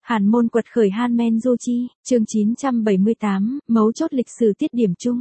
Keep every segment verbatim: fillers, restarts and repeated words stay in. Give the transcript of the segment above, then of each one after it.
Hàn môn quật khởi Han Men Du Chi, chương chín trăm bảy mươi tám, mấu chốt lịch sử tiết điểm chung.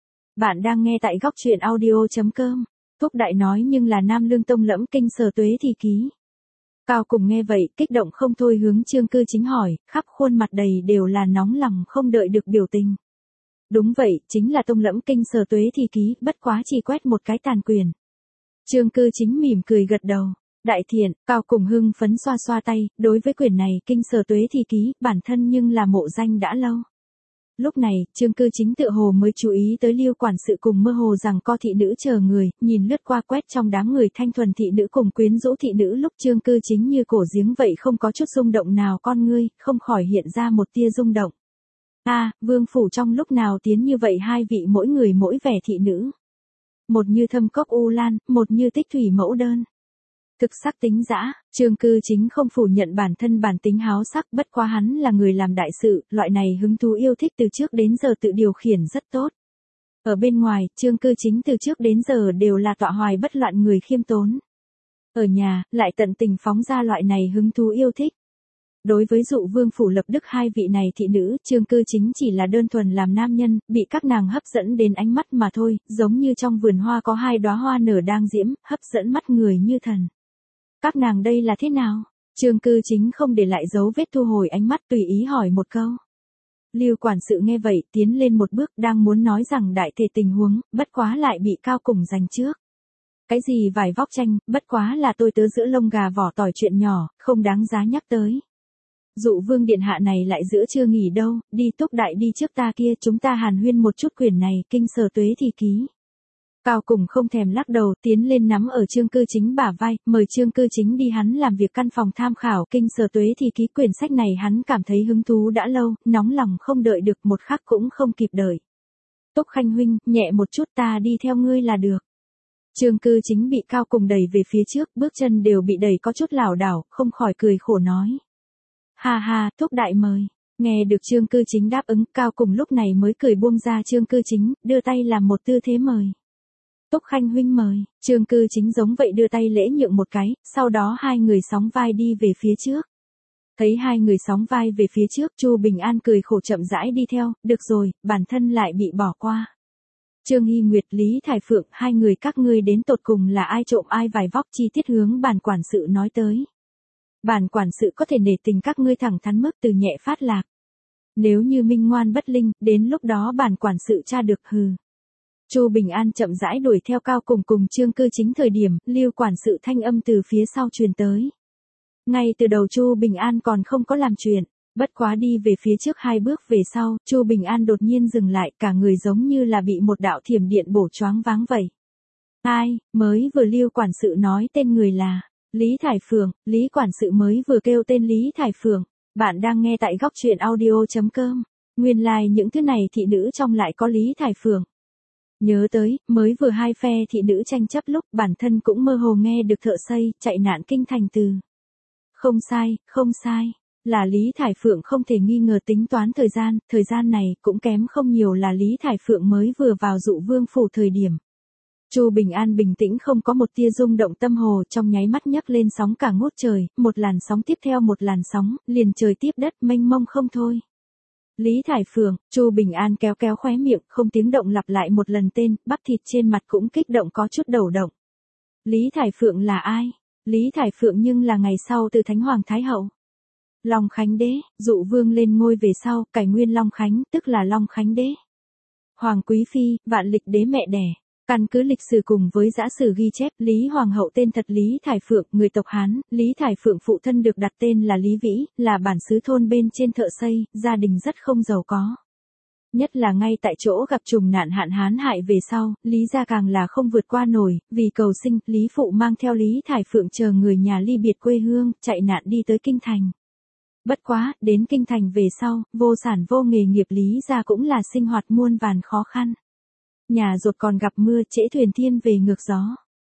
Bạn đang nghe tại góc truyện audio chấm com. Thúc đại nói nhưng là Nam Lương Tông lẫm kinh Sở Tuế thì ký. Cao cùng nghe vậy, kích động không thôi hướng Trương Cư Chính hỏi, khắp khuôn mặt đầy đều là nóng lòng không đợi được biểu tình. Đúng vậy, chính là Tông lẫm kinh Sở Tuế thì ký, bất quá chỉ quét một cái tàn quyền. Trương Cư Chính mỉm cười gật đầu. Đại thiện, Cao cùng hưng phấn xoa xoa tay, đối với quyển này kinh Sở Tuế thì ký, bản thân nhưng là mộ danh đã lâu. Lúc này, Trương Cư Chính tựa hồ mới chú ý tới Lưu quản sự cùng mơ hồ rằng co thị nữ chờ người, nhìn lướt qua quét trong đám người thanh thuần thị nữ cùng quyến rũ thị nữ lúc Trương Cư Chính như cổ giếng vậy không có chút rung động nào con ngươi, không khỏi hiện ra một tia rung động. A, à, vương phủ trong lúc nào tiến như vậy hai vị mỗi người mỗi vẻ thị nữ. Một như Thâm Cốc U Lan, một như Tích Thủy Mẫu Đơn. Thực sắc tính dã, Trương Cư Chính không phủ nhận bản thân bản tính háo sắc, bất quá hắn là người làm đại sự, loại này hứng thú yêu thích từ trước đến giờ tự điều khiển rất tốt. Ở bên ngoài, Trương Cư Chính từ trước đến giờ đều là tọa hoài bất loạn người khiêm tốn. Ở nhà, lại tận tình phóng ra loại này hứng thú yêu thích. Đối với Dụ Vương phủ Lập Đức hai vị này thị nữ, Trương Cư Chính chỉ là đơn thuần làm nam nhân, bị các nàng hấp dẫn đến ánh mắt mà thôi, giống như trong vườn hoa có hai đóa hoa nở đang diễm, hấp dẫn mắt người như thần. Các nàng đây là thế nào? Trương Cư Chính không để lại dấu vết thu hồi ánh mắt tùy ý hỏi một câu. Lưu quản sự nghe vậy tiến lên một bước đang muốn nói rằng đại thể tình huống, bất quá lại bị Cao cùng giành trước. Cái gì vải vóc tranh, bất quá là tôi tớ giữa lông gà vỏ tỏi chuyện nhỏ, không đáng giá nhắc tới. Dụ Vương điện hạ này lại giữa chưa nghỉ đâu, đi Túc đại đi trước ta kia chúng ta hàn huyên một chút quyển này kinh Sở Tuế thì ký. Cao cùng không thèm lắc đầu tiến lên nắm ở Trương Cư Chính bả vai, mời Trương Cư Chính đi hắn làm việc căn phòng tham khảo kinh Sở Tuế thì ký quyển sách này hắn cảm thấy hứng thú đã lâu, nóng lòng không đợi được một khắc cũng không kịp đợi. Túc Khanh huynh, nhẹ một chút ta đi theo ngươi là được. Trương Cư Chính bị Cao cùng đẩy về phía trước, bước chân đều bị đẩy có chút lảo đảo, không khỏi cười khổ nói. Ha ha, Thúc đại mời. Nghe được Trương Cư Chính đáp ứng, Cao cùng lúc này mới cười buông ra Trương Cư Chính, đưa tay làm một tư thế mời. Túc Khanh huynh mời, Trương Cư Chính giống vậy đưa tay lễ nhượng một cái, sau đó hai người sóng vai đi về phía trước. Thấy hai người sóng vai về phía trước, Chu Bình An cười khổ chậm rãi đi theo, được rồi, bản thân lại bị bỏ qua. Trương Hy Nguyệt, Lý Thải Phượng, hai người các ngươi đến tột cùng là ai trộm ai vải vóc chi tiết hướng bản quản sự nói tới. Bản quản sự có thể nể tình các ngươi thẳng thắn mức từ nhẹ phát lạc. Nếu như minh ngoan bất linh, đến lúc đó bản quản sự tra được hừ. Chu Bình An chậm rãi đuổi theo Cao cùng cùng Trương Cư Chính thời điểm, Lưu quản sự thanh âm từ phía sau truyền tới. Ngay từ đầu Chu Bình An còn không có làm chuyện, bất quá đi về phía trước hai bước về sau, Chu Bình An đột nhiên dừng lại, cả người giống như là bị một đạo thiểm điện bổ choáng váng vậy. Ai, mới vừa Lưu quản sự nói tên người là Lý Thải Phượng, Lý quản sự mới vừa kêu tên Lý Thải Phượng. Bạn đang nghe tại góc truyện audio chấm com. Nguyên lai like những thứ này thị nữ trong lại có Lý Thải Phượng. Nhớ tới, mới vừa hai phe thị nữ tranh chấp lúc bản thân cũng mơ hồ nghe được thợ xây, chạy nạn kinh thành từ. Không sai, không sai, là Lý Thải Phượng không thể nghi ngờ tính toán thời gian, thời gian này cũng kém không nhiều là Lý Thải Phượng mới vừa vào Dụ Vương phủ thời điểm. Chu Bình An bình tĩnh không có một tia rung động tâm hồ trong nháy mắt nhấc lên sóng cả ngút trời, một làn sóng tiếp theo một làn sóng, liền trời tiếp đất mênh mông không thôi. Lý Thải Phượng, Chu Bình An kéo kéo khóe miệng, không tiếng động lặp lại một lần tên, bắp thịt trên mặt cũng kích động có chút đầu động. Lý Thải Phượng là ai? Lý Thải Phượng nhưng là ngày sau từ Thánh Hoàng Thái Hậu. Long Khánh Đế, Dụ Vương lên ngôi về sau, cải nguyên Long Khánh, tức là Long Khánh Đế. Hoàng Quý Phi, Vạn Lịch Đế mẹ đẻ. Căn cứ lịch sử cùng với giã sử ghi chép, Lý Hoàng hậu tên thật Lý Thải Phượng, người tộc Hán, Lý Thải Phượng phụ thân được đặt tên là Lý Vĩ, là bản xứ thôn bên trên thợ xây, gia đình rất không giàu có. Nhất là ngay tại chỗ gặp trùng nạn hạn hán hại về sau, Lý gia càng là không vượt qua nổi, vì cầu sinh, Lý phụ mang theo Lý Thải Phượng chờ người nhà ly biệt quê hương, chạy nạn đi tới kinh thành. Bất quá, đến kinh thành về sau, vô sản vô nghề nghiệp Lý gia cũng là sinh hoạt muôn vàn khó khăn. Nhà ruột còn gặp mưa trễ thuyền thiên về ngược gió.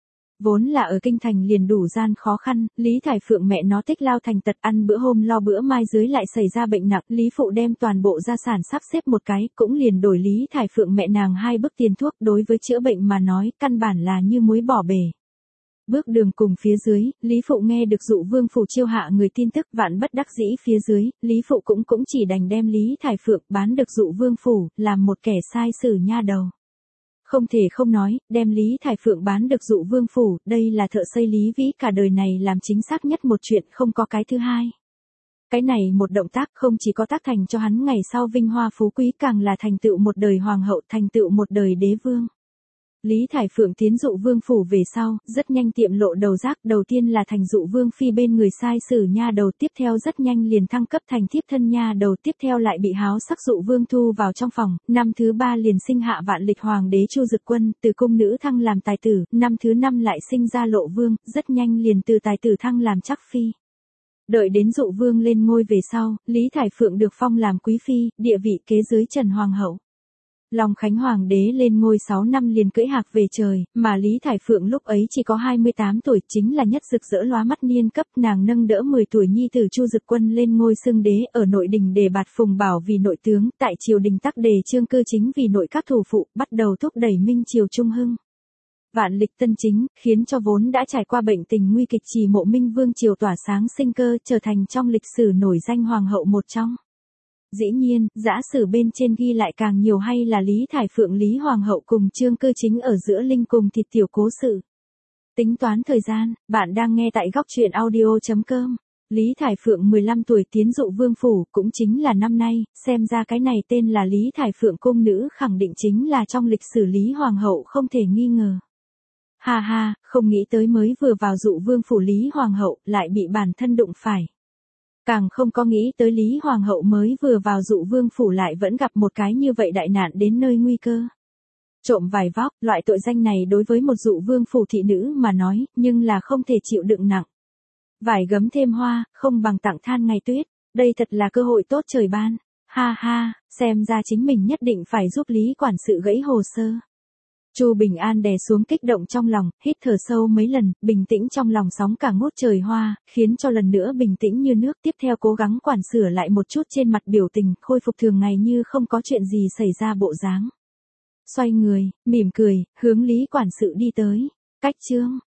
Vốn là ở kinh thành liền đủ gian khó khăn, Lý Thải Phượng mẹ nó tích lao thành tật ăn bữa hôm lo bữa mai dưới lại xảy ra bệnh nặng, Lý phụ đem toàn bộ gia sản sắp xếp một cái, cũng liền đổi Lý Thải Phượng mẹ nàng hai bức tiền thuốc đối với chữa bệnh mà nói, căn bản là như muối bỏ bể. Bước đường cùng phía dưới, Lý Phụ nghe được Dụ Vương phủ chiêu hạ người tin tức, vạn bất đắc dĩ phía dưới, Lý Phụ cũng cũng chỉ đành đem Lý Thải Phượng bán được Dụ Vương phủ, làm một kẻ sai sử nha đầu. Không thể không nói, đem Lý Thải Phượng bán được Dụ Vương phủ, đây là thợ xây Lý Vĩ cả đời này làm chính xác nhất một chuyện, không có cái thứ hai. Cái này một động tác không chỉ có tác thành cho hắn ngày sau vinh hoa phú quý, càng là thành tựu một đời hoàng hậu, thành tựu một đời đế vương. Lý Thải Phượng tiến Dụ Vương phủ về sau, rất nhanh tiệm lộ đầu giác, đầu tiên là thành Dụ Vương phi bên người sai sử nha đầu, tiếp theo rất nhanh liền thăng cấp thành thiếp thân nha đầu, tiếp theo lại bị háo sắc Dụ Vương thu vào trong phòng, năm thứ ba liền sinh hạ vạn lịch hoàng đế Chu Dực Quân, từ cung nữ thăng làm tài tử, năm thứ năm lại sinh ra Lộ Vương, rất nhanh liền từ tài tử thăng làm chắc phi. Đợi đến Dụ Vương lên ngôi về sau, Lý Thải Phượng được phong làm quý phi, địa vị kế dưới Trần Hoàng hậu. Long Khánh Hoàng đế lên ngôi sáu năm liền cưỡi hạc về trời, mà Lý Thải Phượng lúc ấy chỉ có hai mươi tám tuổi, chính là nhất rực rỡ lóa mắt niên cấp, nàng nâng đỡ mười tuổi nhi tử Chu Dực Quân lên ngôi xưng đế, ở nội đình đề bạt Phùng Bảo vì nội tướng, tại triều đình tắc đề Trương Cư Chính vì nội các thủ phụ, bắt đầu thúc đẩy minh triều trung hưng. Vạn lịch tân chính, khiến cho vốn đã trải qua bệnh tình nguy kịch Trì Mộ Minh Vương triều tỏa sáng sinh cơ, trở thành trong lịch sử nổi danh hoàng hậu một trong. Dĩ nhiên, giả sử bên trên ghi lại càng nhiều hay là Lý Thải Phượng Lý Hoàng hậu cùng Trương Cư Chính ở giữa linh cùng thịt tiểu cố sự. Tính toán thời gian, bạn đang nghe tại góc truyện audio chấm com. Lý Thải Phượng mười lăm tuổi tiến Dụ Vương phủ, cũng chính là năm nay, xem ra cái này tên là Lý Thải Phượng cung nữ khẳng định chính là trong lịch sử Lý Hoàng hậu không thể nghi ngờ. Ha ha, không nghĩ tới mới vừa vào Dụ Vương phủ Lý Hoàng hậu lại bị bản thân đụng phải. Càng không có nghĩ tới Lý Hoàng hậu mới vừa vào Dụ Vương phủ lại vẫn gặp một cái như vậy đại nạn đến nơi nguy cơ. Trộm vải vóc, loại tội danh này đối với một Dụ Vương phủ thị nữ mà nói, nhưng là không thể chịu đựng nặng. Vải gấm thêm hoa, không bằng tặng than ngày tuyết, đây thật là cơ hội tốt trời ban. Ha ha, xem ra chính mình nhất định phải giúp Lý quản sự gãy hồ sơ. Chu Bình An đè xuống kích động trong lòng, hít thở sâu mấy lần, bình tĩnh trong lòng sóng cả ngút trời hoa, khiến cho lần nữa bình tĩnh như nước, tiếp theo cố gắng quản sửa lại một chút trên mặt biểu tình, khôi phục thường ngày như không có chuyện gì xảy ra bộ dáng. Xoay người, mỉm cười, hướng Lý quản sự đi tới. Cách chương